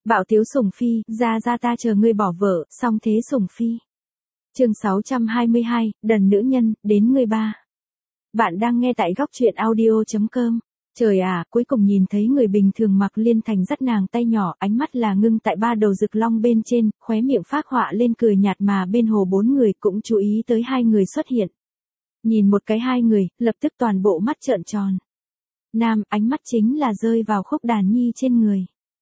Bạo tiếu sủng phi, ra ta chờ ngươi bỏ vợ, xong thế sủng phi. Chương 622, đần nữ nhân, đến ngươi ba. Bạn đang nghe tại góc truyện audio.com. Trời à, cuối cùng nhìn thấy người bình thường Mạc Liên Thành dắt nàng tay nhỏ, ánh mắt là ngưng tại ba đầu rực long bên trên, khóe miệng phác họa lên cười nhạt mà bên hồ bốn người cũng chú ý tới hai người xuất hiện. Nhìn một cái hai người, lập tức toàn bộ mắt trợn tròn. Nam, ánh mắt chính là rơi vào Khúc Đàn Nhi trên người.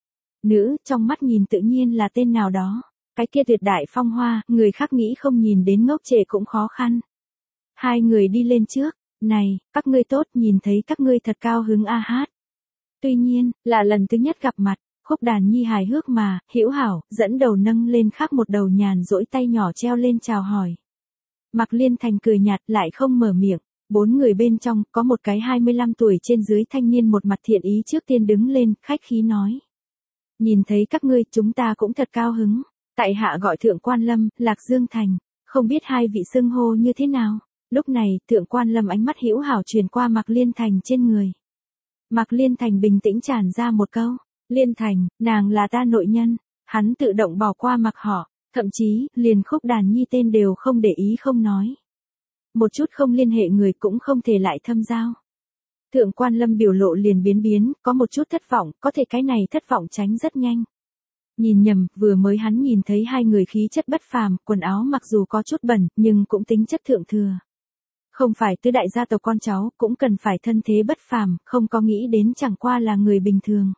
Nữ, trong mắt nhìn tự nhiên là tên nào đó. Cái kia tuyệt đại phong hoa, người khác nghĩ không nhìn đến ngốc trệ cũng khó khăn. Hai người đi lên trước. Này, các ngươi tốt, nhìn thấy các ngươi thật cao hứng a hát. Tuy nhiên, là lần thứ nhất gặp mặt, Khúc Đàn Nhi hài hước mà, hữu hảo, dẫn đầu nâng lên khác một đầu nhàn rỗi tay nhỏ treo lên chào hỏi. Mạc Liên Thành cười nhạt lại không mở miệng, bốn người bên trong, có một cái 25 tuổi trên dưới thanh niên một mặt thiện ý trước tiên đứng lên, khách khí nói. Nhìn thấy các ngươi, chúng ta cũng thật cao hứng, tại hạ gọi Thượng Quan Lâm, Lạc Dương Thành, không biết hai vị xưng hô như thế nào. Lúc này, Thượng Quan Lâm ánh mắt hữu hảo truyền qua Mạc Liên Thành trên người. Mạc Liên Thành bình tĩnh tràn ra một câu, Liên Thành, nàng là ta nội nhân, hắn tự động bỏ qua mặc họ, thậm chí, liền Khúc Đàn Nhi tên đều không để ý không nói. Một chút không liên hệ người cũng không thể lại thâm giao. Thượng Quan Lâm biểu lộ liền biến, có một chút thất vọng, có thể cái này thất vọng tránh rất nhanh. Nhìn nhầm, vừa mới hắn nhìn thấy hai người khí chất bất phàm, quần áo mặc dù có chút bẩn, nhưng cũng tính chất thượng thừa. Không phải tứ đại gia tộc con cháu, cũng cần phải thân thế bất phàm, không có nghĩ đến chẳng qua là người bình thường.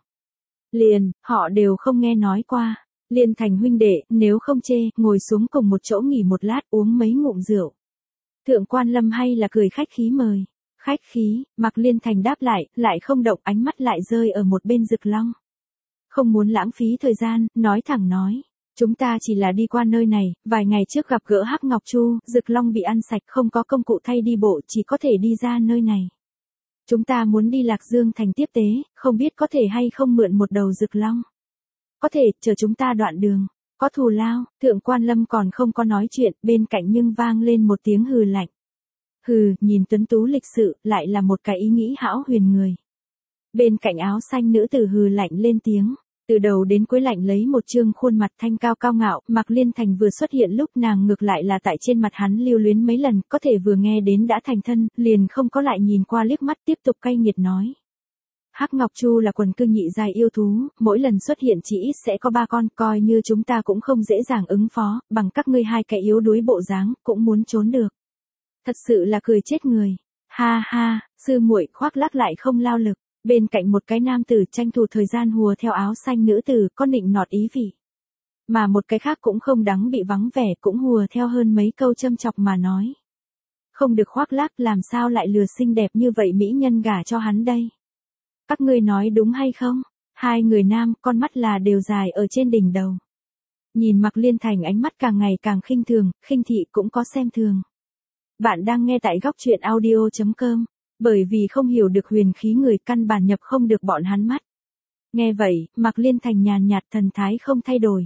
Liền, họ đều không nghe nói qua. Liên Thành huynh đệ, nếu không chê, ngồi xuống cùng một chỗ nghỉ một lát uống mấy ngụm rượu. Thượng Quan Lâm hay là cười khách khí mời. Khách khí, Mạc Liên Thành đáp lại không động, ánh mắt lại rơi ở một bên rực long. Không muốn lãng phí thời gian, nói thẳng nói. Chúng ta chỉ là đi qua nơi này, vài ngày trước gặp gỡ Hắc Ngọc Chu, Dực Long bị ăn sạch không có công cụ thay đi bộ, chỉ có thể đi ra nơi này. Chúng ta muốn đi Lạc Dương Thành tiếp tế, không biết có thể hay không mượn một đầu Dực Long. Có thể, chờ chúng ta đoạn đường, có thù lao, Thượng Quan Lâm còn không có nói chuyện, bên cạnh nhưng vang lên một tiếng hừ lạnh. Hừ, nhìn tuấn tú lịch sự, lại là một cái ý nghĩ hão huyền người. Bên cạnh áo xanh nữ tử hừ lạnh lên tiếng. Từ đầu đến cuối lạnh lấy một trương khuôn mặt thanh cao cao ngạo, Mạc Liên Thành vừa xuất hiện lúc nàng ngược lại là tại trên mặt hắn lưu luyến mấy lần, có thể vừa nghe đến đã thành thân, liền không có lại nhìn qua liếc mắt tiếp tục cay nghiệt nói. Hắc Ngọc Chu là quần cư nhị giai yêu thú, mỗi lần xuất hiện chỉ ít sẽ có 3 con, coi như chúng ta cũng không dễ dàng ứng phó, bằng các ngươi hai kẻ yếu đuối bộ dáng, cũng muốn trốn được. Thật sự là cười chết người. Ha ha, sư muội khoác lác lại không lao lực. Bên cạnh một cái nam tử tranh thủ thời gian hùa theo áo xanh nữ tử, có nịnh nọt ý vị. Mà một cái khác cũng không đáng bị vắng vẻ, cũng hùa theo hơn mấy câu châm chọc mà nói. Không được khoác lác, làm sao lại lừa xinh đẹp như vậy mỹ nhân gả cho hắn đây? Các ngươi nói đúng hay không? Hai người nam, con mắt là đều dài ở trên đỉnh đầu. Nhìn Mạc Liên Thành ánh mắt càng ngày càng khinh thường, khinh thị cũng có xem thường. Bạn đang nghe tại góc truyện audio.com. Bởi vì không hiểu được huyền khí người căn bản nhập không được bọn hắn mắt. Nghe vậy, Mạc Liên Thành nhàn nhạt thần thái không thay đổi.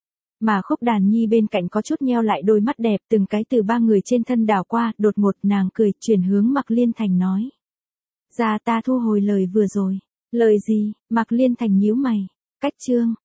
Mà Khúc Đàn Nhi bên cạnh có chút nheo lại đôi mắt đẹp từng cái từ 3 người trên thân đảo qua, đột ngột nàng cười chuyển hướng Mạc Liên Thành nói. Ra ta thu hồi lời vừa rồi. Lời gì? Mạc Liên Thành nhíu mày. Cách chương.